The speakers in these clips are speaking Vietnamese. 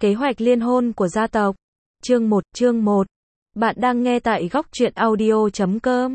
Kế hoạch liên hôn của gia tộc. Chương 1. Bạn đang nghe tại góc truyện audio.com.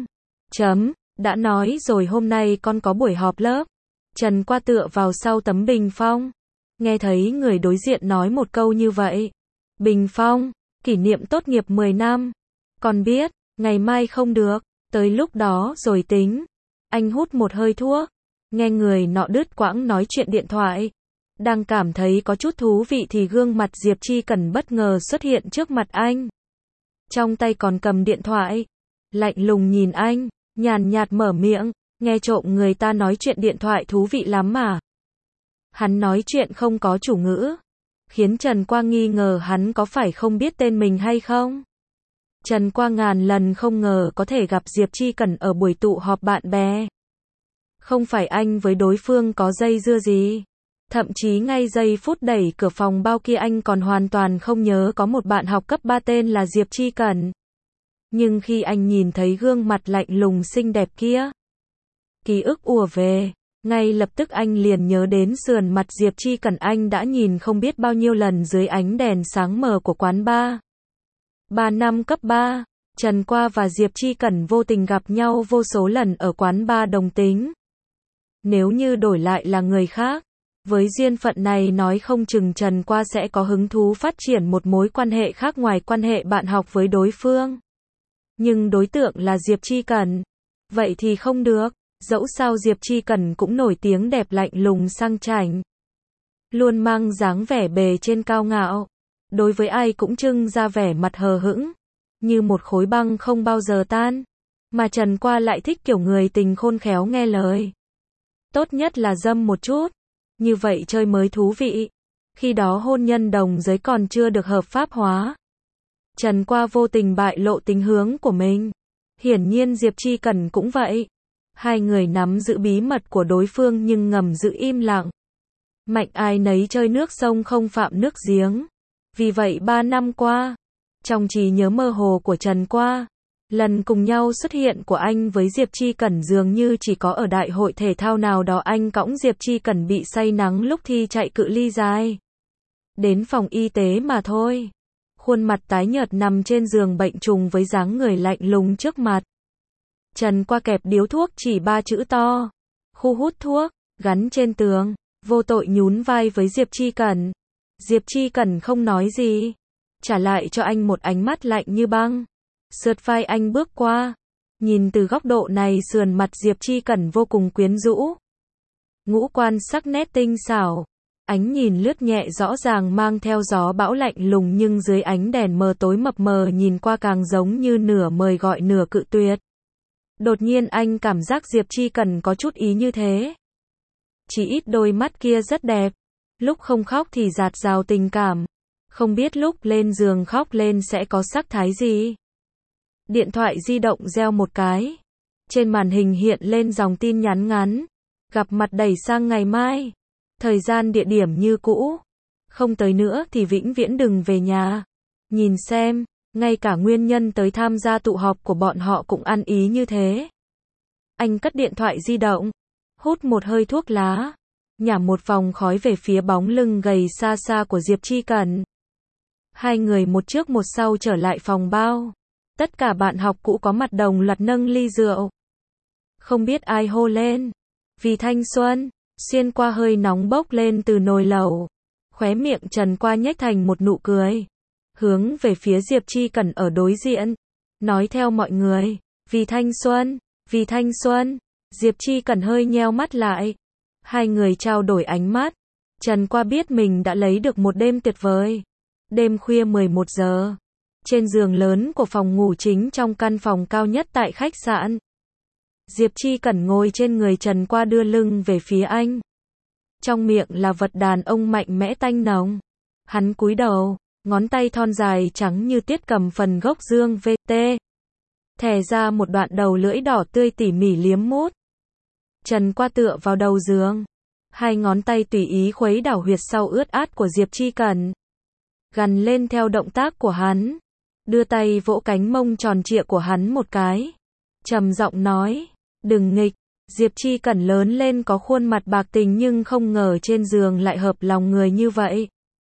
Đã nói rồi hôm nay con có buổi họp lớp. Trần qua tựa vào sau tấm bình phong. Nghe thấy người đối diện nói một câu như vậy. Bình phong, kỷ niệm tốt nghiệp 10 năm. Con biết, ngày mai không được, tới lúc đó rồi tính. Anh hút một hơi thuốc. Nghe người nọ đứt quãng nói chuyện điện thoại. Đang cảm thấy có chút thú vị thì gương mặt Diệp Chi Cẩn bất ngờ xuất hiện trước mặt anh. Trong tay còn cầm điện thoại. Lạnh lùng nhìn anh, nhàn nhạt mở miệng, nghe trộm người ta nói chuyện điện thoại thú vị lắm mà. Hắn nói chuyện không có chủ ngữ, khiến Trần Qua nghi ngờ hắn có phải không biết tên mình hay không. Trần Qua ngàn lần không ngờ có thể gặp Diệp Chi Cẩn ở buổi tụ họp bạn bè. Không phải anh với đối phương có dây dưa gì. Thậm chí ngay giây phút đẩy cửa phòng bao kia anh còn hoàn toàn không nhớ có một bạn học cấp 3 tên là Diệp Chi Cẩn. Nhưng khi anh nhìn thấy gương mặt lạnh lùng xinh đẹp kia, ký ức ùa về, ngay lập tức anh liền nhớ đến sườn mặt Diệp Chi Cẩn anh đã nhìn không biết bao nhiêu lần dưới ánh đèn sáng mờ của quán bar. 3 năm cấp 3, Trần Qua và Diệp Chi Cẩn vô tình gặp nhau vô số lần ở quán bar đồng tính. Nếu như đổi lại là người khác, với duyên phận này nói không chừng Trần Qua sẽ có hứng thú phát triển một mối quan hệ khác ngoài quan hệ bạn học với đối phương. Nhưng đối tượng là Diệp Chi Cẩn. Vậy thì không được, dẫu sao Diệp Chi Cẩn cũng nổi tiếng đẹp lạnh lùng sang chảnh. Luôn mang dáng vẻ bề trên cao ngạo. Đối với ai cũng trưng ra vẻ mặt hờ hững, như một khối băng không bao giờ tan. Mà Trần Qua lại thích kiểu người tình khôn khéo nghe lời. Tốt nhất là dâm một chút. Như vậy chơi mới thú vị. Khi đó hôn nhân đồng giới còn chưa được hợp pháp hóa. Trần Qua vô tình bại lộ tình hướng của mình. Hiển nhiên Diệp Chi Cẩn cũng vậy. Hai người nắm giữ bí mật của đối phương nhưng ngầm giữ im lặng. Mạnh ai nấy chơi nước sông không phạm nước giếng. Vì vậy 3 năm qua, trong trí nhớ mơ hồ của Trần Qua, lần cùng nhau xuất hiện của anh với Diệp Chi Cẩn dường như chỉ có ở đại hội thể thao nào đó anh cõng Diệp Chi Cẩn bị say nắng lúc thi chạy cự ly dài. Đến phòng y tế mà thôi. Khuôn mặt tái nhợt nằm trên giường bệnh trùng với dáng người lạnh lùng trước mặt. Trần Qua kẹp điếu thuốc chỉ 3 chữ to. Khu hút thuốc, gắn trên tường, vô tội nhún vai với Diệp Chi Cẩn. Diệp Chi Cẩn không nói gì. Trả lại cho anh một ánh mắt lạnh như băng. Sượt vai anh bước qua. Nhìn từ góc độ này sườn mặt Diệp Chi Cẩn vô cùng quyến rũ. Ngũ quan sắc nét tinh xảo. Ánh nhìn lướt nhẹ rõ ràng mang theo gió bão lạnh lùng nhưng dưới ánh đèn mờ tối mập mờ nhìn qua càng giống như nửa mời gọi nửa cự tuyệt. Đột nhiên anh cảm giác Diệp Chi Cẩn có chút ý như thế. Chỉ ít đôi mắt kia rất đẹp. Lúc không khóc thì dạt dào tình cảm. Không biết lúc lên giường khóc lên sẽ có sắc thái gì. Điện thoại di động reo một cái. Trên màn hình hiện lên dòng tin nhắn ngắn. Gặp mặt đẩy sang ngày mai. Thời gian địa điểm như cũ. Không tới nữa thì vĩnh viễn đừng về nhà. Nhìn xem, ngay cả nguyên nhân tới tham gia tụ họp của bọn họ cũng ăn ý như thế. Anh cất điện thoại di động. Hút một hơi thuốc lá. Nhả một vòng khói về phía bóng lưng gầy xa xa của Diệp Chi Cẩn. Hai người một trước một sau trở lại phòng bao. Tất cả bạn học cũ có mặt đồng loạt nâng ly rượu. Không biết ai hô lên. Vì thanh xuân, xuyên qua hơi nóng bốc lên từ nồi lẩu. Khóe miệng Trần Qua nhếch thành một nụ cười. Hướng về phía Diệp Chi Cẩn ở đối diện. Nói theo mọi người. Vì thanh xuân, vì thanh xuân. Diệp Chi Cẩn hơi nheo mắt lại. Hai người trao đổi ánh mắt. Trần Qua biết mình đã lấy được một đêm tuyệt vời. Đêm khuya 11 giờ. Trên giường lớn của phòng ngủ chính trong căn phòng cao nhất tại khách sạn. Diệp Chi Cẩn ngồi trên người Trần Qua đưa lưng về phía anh. Trong miệng là vật đàn ông mạnh mẽ tanh nồng. Hắn cúi đầu, ngón tay thon dài trắng như tiết cầm phần gốc dương VT. Thè ra một đoạn đầu lưỡi đỏ tươi tỉ mỉ liếm mút. Trần Qua tựa vào đầu giường. Hai ngón tay tùy ý khuấy đảo huyệt sau ướt át của Diệp Chi Cẩn. Gằn lên theo động tác của hắn. Đưa tay vỗ cánh mông tròn trịa của hắn một cái. Trầm giọng nói. Đừng nghịch. Diệp Chi Cẩn lớn lên có khuôn mặt bạc tình nhưng không ngờ trên giường lại hợp lòng người như vậy.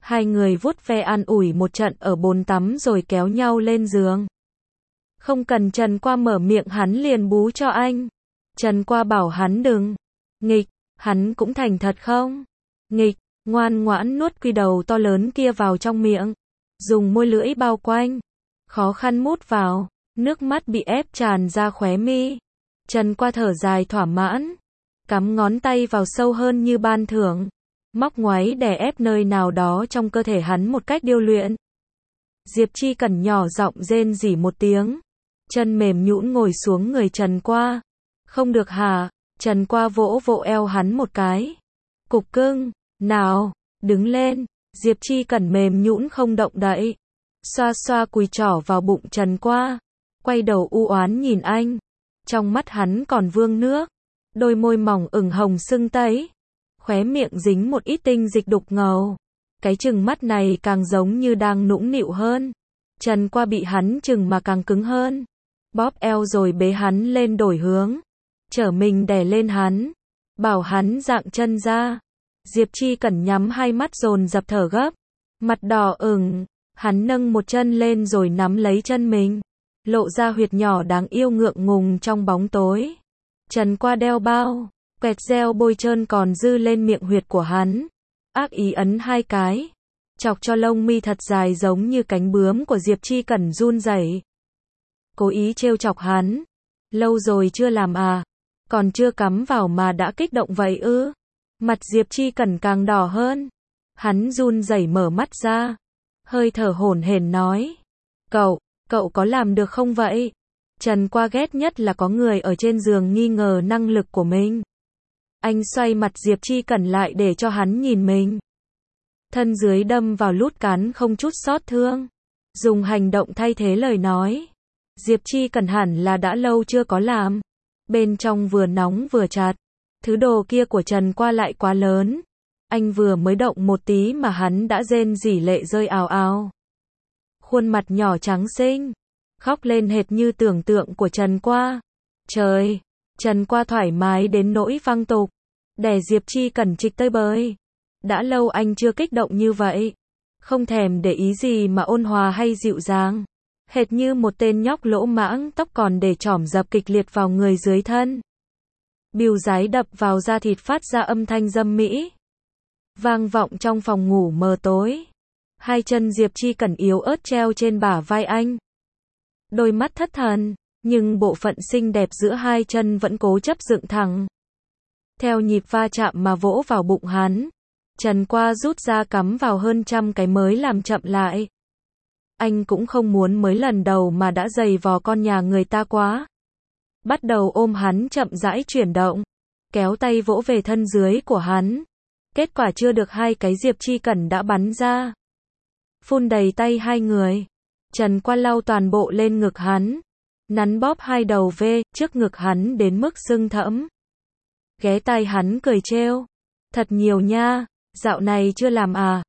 Hai người vuốt ve an ủi một trận ở bồn tắm rồi kéo nhau lên giường. Không cần Trần Qua mở miệng hắn liền bú cho anh. Trần Qua bảo hắn đừng nghịch, hắn cũng thành thật không nghịch, ngoan ngoãn nuốt quy đầu to lớn kia vào trong miệng, dùng môi lưỡi bao quanh, khó khăn mút vào, nước mắt bị ép tràn ra khóe mi. Trần Qua thở dài thỏa mãn, cắm ngón tay vào sâu hơn như ban thưởng, móc ngoáy đè ép nơi nào đó trong cơ thể hắn một cách điêu luyện. Diệp Chi Cẩn nhỏ giọng rên rỉ một tiếng, chân mềm nhũn ngồi xuống người Trần Qua. Không được hả? Trần Qua vỗ vỗ eo hắn một cái. Cục cưng, nào, đứng lên. Diệp Chi Cẩn mềm nhũn không động đậy. Xoa xoa cùi trỏ vào bụng Trần Qua. Quay đầu u oán nhìn anh. Trong mắt hắn còn vương nước. Đôi môi mỏng ửng hồng sưng tấy. Khóe miệng dính một ít tinh dịch đục ngầu. Cái trừng mắt này càng giống như đang nũng nịu hơn. Trần Qua bị hắn trừng mà càng cứng hơn. Bóp eo rồi bế hắn lên đổi hướng. Trở mình đè lên hắn. Bảo hắn dạng chân ra. Diệp Chi Cẩn nhắm hai mắt dồn dập thở gấp. Mặt đỏ ửng. Hắn nâng một chân lên rồi nắm lấy chân mình. Lộ ra huyệt nhỏ đáng yêu ngượng ngùng trong bóng tối. Trần Qua đeo bao. Quẹt gel bôi trơn còn dư lên miệng huyệt của hắn. Ác ý ấn hai cái. Chọc cho lông mi thật dài giống như cánh bướm của Diệp Chi Cẩn run rẩy. Cố ý trêu chọc hắn. Lâu rồi chưa làm à? Còn chưa cắm vào mà đã kích động vậy ư? Mặt Diệp Chi Cẩn càng đỏ hơn. Hắn run rẩy mở mắt ra. Hơi thở hổn hển nói. Cậu có làm được không vậy? Trần Qua ghét nhất là có người ở trên giường nghi ngờ năng lực của mình. Anh xoay mặt Diệp Chi Cẩn lại để cho hắn nhìn mình. Thân dưới đâm vào lút cán không chút xót thương. Dùng hành động thay thế lời nói. Diệp Chi Cẩn hẳn là đã lâu chưa có làm. Bên trong vừa nóng vừa chặt. Thứ đồ kia của Trần Qua lại quá lớn. Anh vừa mới động một tí mà hắn đã rên rỉ lệ rơi ào ào. Khuôn mặt nhỏ trắng xinh. Khóc lên hệt như tưởng tượng của Trần Qua. Trời! Trần Qua thoải mái đến nỗi văng tục. Đè Diệp Chi Cẩn trịch tơi bời. Đã lâu anh chưa kích động như vậy. Không thèm để ý gì mà ôn hòa hay dịu dàng. Hệt như một tên nhóc lỗ mãng, tóc còn để chỏm dập kịch liệt vào người dưới thân. Bìu giái đập vào da thịt phát ra âm thanh dâm mỹ. Vang vọng trong phòng ngủ mờ tối. Hai chân Diệp Chi Cẩn yếu ớt treo trên bả vai anh. Đôi mắt thất thần, nhưng bộ phận xinh đẹp giữa hai chân vẫn cố chấp dựng thẳng. Theo nhịp va chạm mà vỗ vào bụng hắn. Trần Qua rút ra cắm vào hơn 100 cái mới làm chậm lại. Anh cũng không muốn mới lần đầu mà đã giày vò con nhà người ta quá. Bắt đầu ôm hắn chậm rãi chuyển động. Kéo tay vỗ về thân dưới của hắn. Kết quả chưa được hai cái Diệp Chi Cẩn đã bắn ra. Phun đầy tay hai người. Trần Qua lau toàn bộ lên ngực hắn. Nắn bóp hai đầu V trước ngực hắn đến mức sưng thẫm. Ghé tai hắn cười trêu. Thật nhiều nha, dạo này chưa làm à?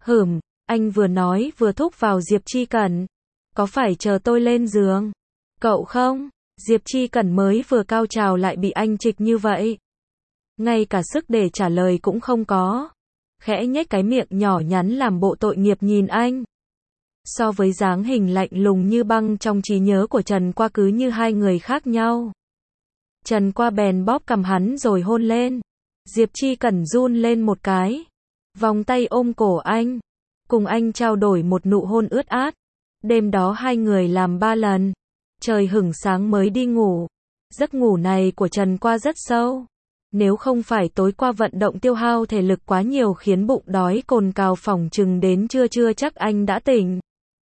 Anh vừa nói vừa thúc vào Diệp Chi Cẩn. Có phải chờ tôi lên giường? Cậu không? Diệp Chi Cẩn mới vừa cao trào lại bị anh trịch như vậy. Ngay cả sức để trả lời cũng không có. Khẽ nhếch cái miệng nhỏ nhắn làm bộ tội nghiệp nhìn anh. So với dáng hình lạnh lùng như băng trong trí nhớ của Trần Qua cứ như hai người khác nhau. Trần Qua bèn bóp cằm hắn rồi hôn lên. Diệp Chi Cẩn run lên một cái. Vòng tay ôm cổ anh. Cùng anh trao đổi một nụ hôn ướt át. Đêm đó hai người làm 3 lần. Trời hửng sáng mới đi ngủ. Giấc ngủ này của Trần Qua rất sâu. Nếu không phải tối qua vận động tiêu hao thể lực quá nhiều khiến bụng đói cồn cào phỏng chừng đến trưa chắc anh đã tỉnh.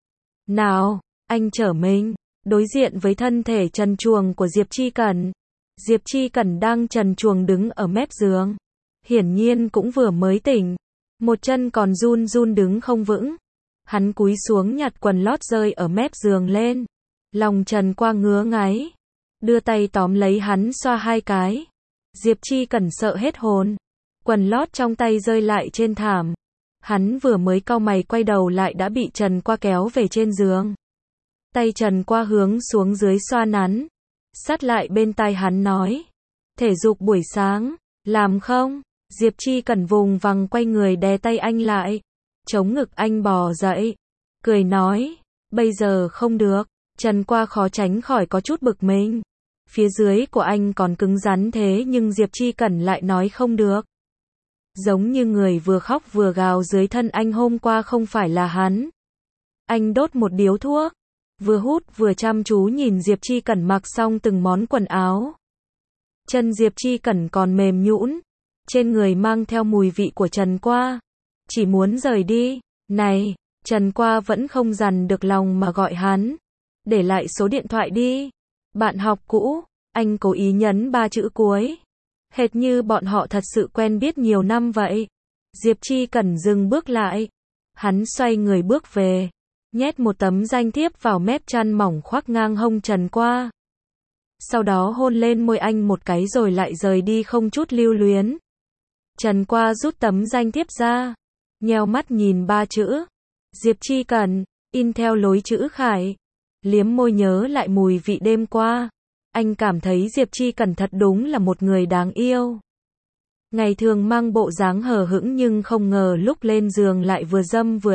Nào, anh trở mình. Đối diện với thân thể trần truồng của Diệp Chi Cẩn. Diệp Chi Cẩn đang trần truồng đứng ở mép giường. Hiển nhiên cũng vừa mới tỉnh. Một chân còn run run đứng không vững. Hắn cúi xuống nhặt quần lót rơi ở mép giường lên. Lòng Trần Qua ngứa ngáy. Đưa tay tóm lấy hắn xoa hai cái. Diệp Chi Cẩn sợ hết hồn. Quần lót trong tay rơi lại trên thảm. Hắn vừa mới cau mày quay đầu lại đã bị Trần Qua kéo về trên giường. Tay Trần Qua hướng xuống dưới xoa nắn. Sát lại bên tai hắn nói. Thể dục buổi sáng, làm không? Diệp Chi Cẩn vùng vằng quay người đè tay anh lại. Chống ngực anh bò dậy, cười nói, bây giờ không được. Trần Qua khó tránh khỏi có chút bực mình. Phía dưới của anh còn cứng rắn thế nhưng Diệp Chi Cẩn lại nói không được. Giống như người vừa khóc vừa gào dưới thân anh hôm qua không phải là hắn. Anh đốt một điếu thuốc, vừa hút vừa chăm chú nhìn Diệp Chi Cẩn mặc xong từng món quần áo. Chân Diệp Chi Cẩn còn mềm nhũn, trên người mang theo mùi vị của Trần Qua. Chỉ muốn rời đi. Này, Trần Qua vẫn không dằn được lòng mà gọi hắn. Để lại số điện thoại đi. Bạn học cũ, anh cố ý nhấn 3 chữ cuối. Hệt như bọn họ thật sự quen biết nhiều năm vậy. Diệp Chi Cẩn dừng bước lại. Hắn xoay người bước về, nhét một tấm danh thiếp vào mép chăn mỏng khoác ngang hông Trần Qua. Sau đó hôn lên môi anh một cái rồi lại rời đi không chút lưu luyến. Trần Qua rút tấm danh thiếp ra, nheo mắt nhìn 3 chữ. Diệp Chi Cẩn, in theo lối chữ Khải. Liếm môi nhớ lại mùi vị đêm qua. Anh cảm thấy Diệp Chi Cẩn thật đúng là một người đáng yêu. Ngày thường mang bộ dáng hờ hững nhưng không ngờ lúc lên giường lại vừa dâm vừa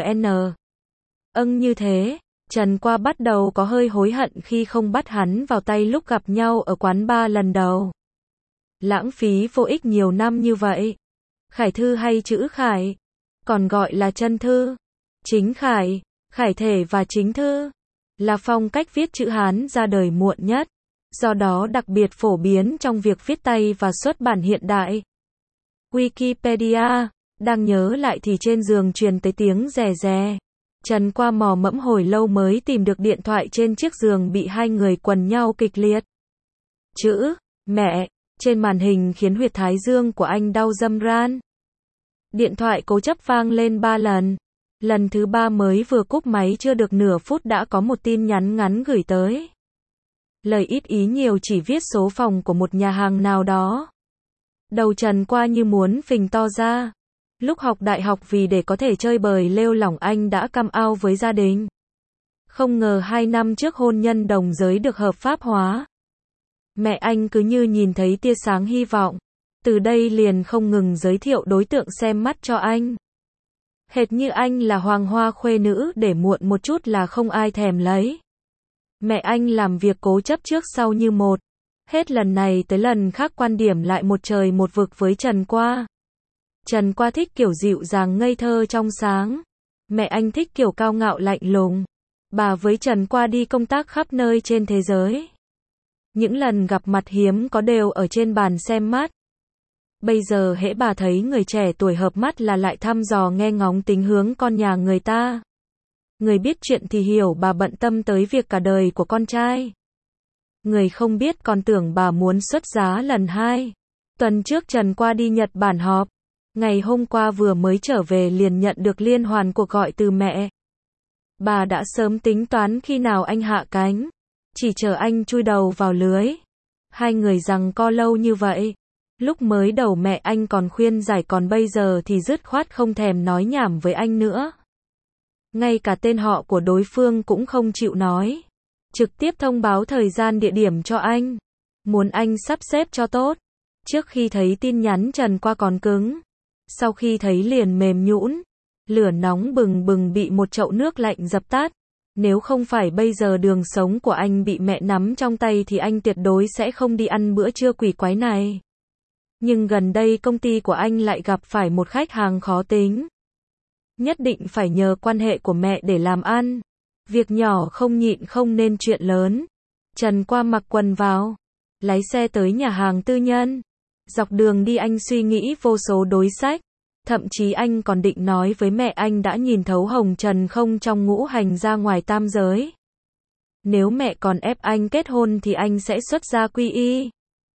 như thế. Trần Qua bắt đầu có hơi hối hận khi không bắt hắn vào tay lúc gặp nhau ở quán bar lần đầu. Lãng phí vô ích nhiều năm như vậy. Khải Thư hay chữ Khải, còn gọi là chân thư. Chính Khải, Khải thể và chính thư là phong cách viết chữ Hán ra đời muộn nhất, do đó đặc biệt phổ biến trong việc viết tay và xuất bản hiện đại. Wikipedia, đang nhớ lại thì trên giường truyền tới tiếng rè rè. Trần Qua mò mẫm hồi lâu mới tìm được điện thoại trên chiếc giường bị hai người quần nhau kịch liệt. Chữ mẹ trên màn hình khiến huyệt thái dương của anh đau râm ran. Điện thoại cố chấp vang lên 3 lần. Lần thứ 3 mới vừa cúp máy chưa được nửa phút đã có một tin nhắn ngắn gửi tới. Lời ít ý nhiều chỉ viết số phòng của một nhà hàng nào đó. Đầu Trần Qua như muốn phình to ra. Lúc học đại học vì để có thể chơi bời lêu lỏng anh đã cam out với gia đình. Không ngờ 2 năm trước hôn nhân đồng giới được hợp pháp hóa. Mẹ anh cứ như nhìn thấy tia sáng hy vọng. Từ đây liền không ngừng giới thiệu đối tượng xem mắt cho anh. Hệt như anh là hoàng hoa khuê nữ để muộn một chút là không ai thèm lấy. Mẹ anh làm việc cố chấp trước sau như một. Hết lần này tới lần khác quan điểm lại một trời một vực với Trần Qua. Trần Qua thích kiểu dịu dàng ngây thơ trong sáng. Mẹ anh thích kiểu cao ngạo lạnh lùng. Bà với Trần Qua đi công tác khắp nơi trên thế giới. Những lần gặp mặt hiếm có đều ở trên bàn xem mắt. Bây giờ hễ bà thấy người trẻ tuổi hợp mắt là lại thăm dò nghe ngóng tính hướng con nhà người ta. Người biết chuyện thì hiểu bà bận tâm tới việc cả đời của con trai. Người không biết còn tưởng bà muốn xuất giá lần 2. Tuần trước Trần Qua đi Nhật Bản họp. Ngày hôm qua vừa mới trở về liền nhận được liên hoàn cuộc gọi từ mẹ. Bà đã sớm tính toán khi nào anh hạ cánh. Chỉ chờ anh chui đầu vào lưới. Hai người giằng co lâu như vậy. Lúc mới đầu mẹ anh còn khuyên giải còn bây giờ thì dứt khoát không thèm nói nhảm với anh nữa. Ngay cả tên họ của đối phương cũng không chịu nói. Trực tiếp thông báo thời gian địa điểm cho anh. Muốn anh sắp xếp cho tốt. Trước khi thấy tin nhắn Trần Qua còn cứng. Sau khi thấy liền mềm nhũn. Lửa nóng bừng bừng bị một chậu nước lạnh dập tắt. Nếu không phải bây giờ đường sống của anh bị mẹ nắm trong tay thì anh tuyệt đối sẽ không đi ăn bữa trưa quỷ quái này. Nhưng gần đây công ty của anh lại gặp phải một khách hàng khó tính. Nhất định phải nhờ quan hệ của mẹ để làm ăn. Việc nhỏ không nhịn không nên chuyện lớn. Trần Qua mặc quần vào, lái xe tới nhà hàng tư nhân. Dọc đường đi anh suy nghĩ vô số đối sách. Thậm chí anh còn định nói với mẹ anh đã nhìn thấu hồng trần không trong ngũ hành ra ngoài tam giới. Nếu mẹ còn ép anh kết hôn thì anh sẽ xuất gia quy y.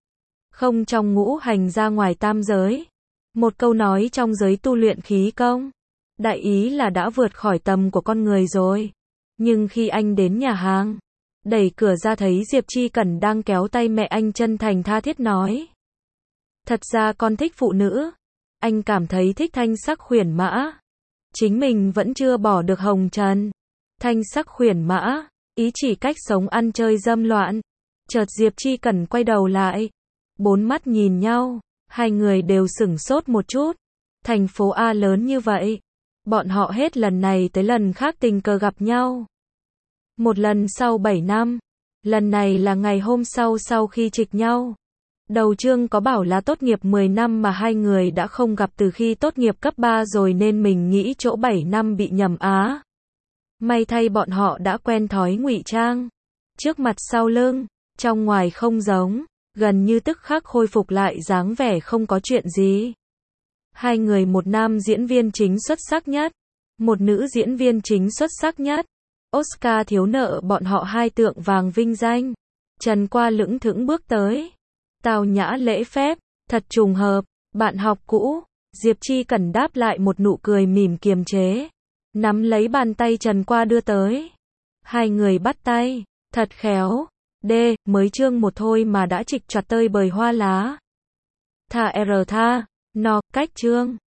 Không trong ngũ hành ra ngoài tam giới. Một câu nói trong giới tu luyện khí công. Đại ý là đã vượt khỏi tầm của con người rồi. Nhưng khi anh đến nhà hàng, đẩy cửa ra thấy Diệp Chi Cẩn đang kéo tay mẹ anh chân thành tha thiết nói. Thật ra con thích phụ nữ. Anh cảm thấy thích thanh sắc khuyển mã. Chính mình vẫn chưa bỏ được hồng trần. Thanh sắc khuyển mã, ý chỉ cách sống ăn chơi dâm loạn. Chợt Diệp Chi Cẩn quay đầu lại. 4 mắt nhìn nhau, hai người đều sửng sốt một chút. Thành phố A lớn như vậy, Bọn họ hết lần này tới lần khác tình cờ gặp nhau. Một lần sau 7 năm. Lần này là ngày hôm sau khi trịch nhau. Đầu chương có bảo là tốt nghiệp 10 năm mà hai người đã không gặp từ khi tốt nghiệp cấp 3 rồi nên mình nghĩ chỗ 7 năm bị nhầm á. May thay bọn họ đã quen thói ngụy trang. Trước mặt sau lưng, trong ngoài không giống, gần như tức khắc khôi phục lại dáng vẻ không có chuyện gì. Hai người, một nam diễn viên chính xuất sắc nhất, một nữ diễn viên chính xuất sắc nhất. Oscar thiếu nợ bọn họ hai tượng vàng vinh danh. Trần Qua lững thững bước tới. Tào nhã lễ phép, thật trùng hợp, bạn học cũ. Diệp Chi Cẩn đáp lại một nụ cười mỉm kiềm chế. Nắm lấy bàn tay Trần Qua đưa tới. Hai người bắt tay, thật khéo. Mới chương 1 thôi mà đã trịch choạc tơi bời hoa lá. Thả R tha, cách chương.